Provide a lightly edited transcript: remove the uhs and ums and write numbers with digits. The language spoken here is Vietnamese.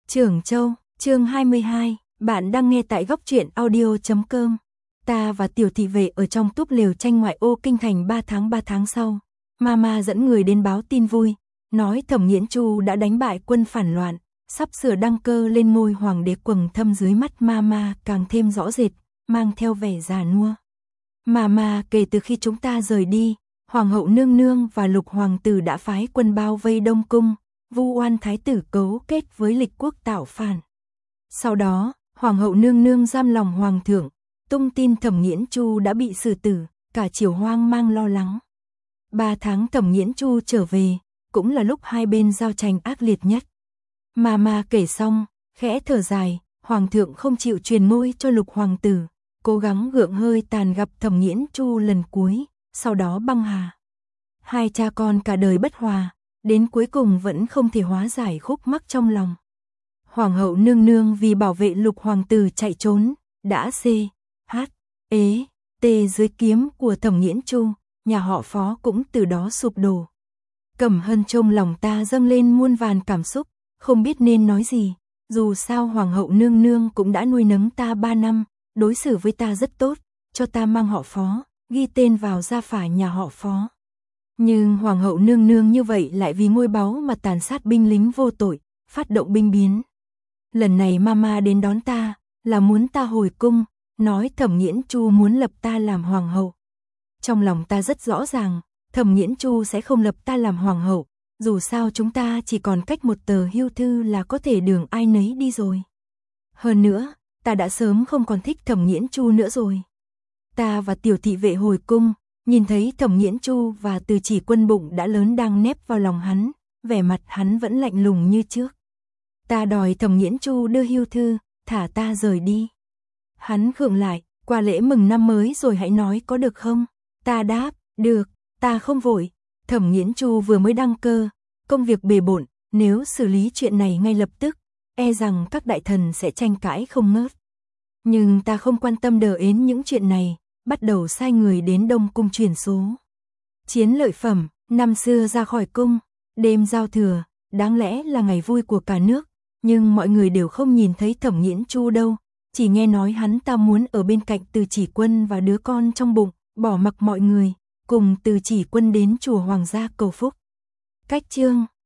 Trưởng Châu, chương 22, bạn đang nghe tại góc truyện audio.com. Ta và Tiểu thị vệ ở trong túp lều tranh ngoại ô kinh thành 3 tháng sau. Mama dẫn người đến báo tin vui, nói Thẩm Nghiễn Chu đã đánh bại quân phản loạn, sắp sửa đăng cơ lên ngôi hoàng đế. Quầng thâm dưới mắt Mama càng thêm rõ rệt, mang theo vẻ già nua. Mama, kể từ khi chúng ta rời đi, Hoàng hậu nương nương và Lục hoàng tử đã phái quân bao vây Đông cung, vu oan thái tử cấu kết với Lịch quốc tạo phản. Sau đó, Hoàng hậu nương nương giam lòng hoàng thượng, tung tin Thẩm Nghiễn Chu đã bị xử tử, cả triều hoang mang lo lắng. 3 tháng Thẩm Nghiễn Chu trở về, cũng là lúc hai bên giao tranh ác liệt nhất. Mama kể xong, khẽ thở dài, hoàng thượng không chịu truyền ngôi cho Lục hoàng tử, cố gắng gượng hơi tàn gặp Thẩm Nghiễn Chu lần cuối, sau đó băng hà. Hai cha con cả đời bất hòa, đến cuối cùng vẫn không thể hóa giải khúc mắc trong lòng. Hoàng hậu nương nương vì bảo vệ Lục hoàng tử chạy trốn, đã dưới kiếm của Thẩm Nghiễn Chu, nhà họ Phó cũng từ đó sụp đổ. Cẩm Hân trong lòng ta dâng lên muôn vàn cảm xúc, không biết nên nói gì, dù sao Hoàng hậu nương nương cũng đã nuôi nấng ta 3 năm, đối xử với ta rất tốt, cho ta mang họ Phó, ghi tên vào gia phả nhà họ Phó. Nhưng Hoàng hậu nương nương như vậy lại vì ngôi báu mà tàn sát binh lính vô tội, phát động binh biến. Lần này Mama đến đón ta, là muốn ta hồi cung, nói Thẩm Nghiễn Chu muốn lập ta làm hoàng hậu. Trong lòng ta rất rõ ràng, Thẩm Nghiễn Chu sẽ không lập ta làm hoàng hậu, dù sao chúng ta chỉ còn cách một tờ hưu thư là có thể đường ai nấy đi rồi. Hơn nữa, ta đã sớm không còn thích Thẩm Nghiễn Chu nữa rồi. Ta và Tiểu thị vệ hồi cung, nhìn thấy Thẩm Nghiễn Chu và Từ Chỉ Quân bụng đã lớn đang nép vào lòng hắn, vẻ mặt hắn vẫn lạnh lùng như trước. Ta đòi Thẩm Nghiễn Chu đưa hưu thư, thả ta rời đi. Hắn khựng lại, qua lễ mừng năm mới rồi hãy nói có được không? Ta đáp, được, ta không vội. Thẩm Nghiễn Chu vừa mới đăng cơ, công việc bề bộn, nếu xử lý chuyện này ngay lập tức, e rằng các đại thần sẽ tranh cãi không ngớt. Nhưng ta không quan tâm đờ ến những chuyện này, bắt đầu sai người đến Đông cung truyền số. Chiến lợi phẩm, năm xưa ra khỏi cung, đêm giao thừa, đáng lẽ là ngày vui của cả nước, nhưng mọi người đều không nhìn thấy Thẩm Nghiễn Chu đâu, chỉ nghe nói hắn ta muốn ở bên cạnh Từ Chỉ Quân và đứa con trong bụng, bỏ mặc mọi người, cùng Từ Chỉ Quân đến chùa Hoàng gia cầu phúc. Cách chương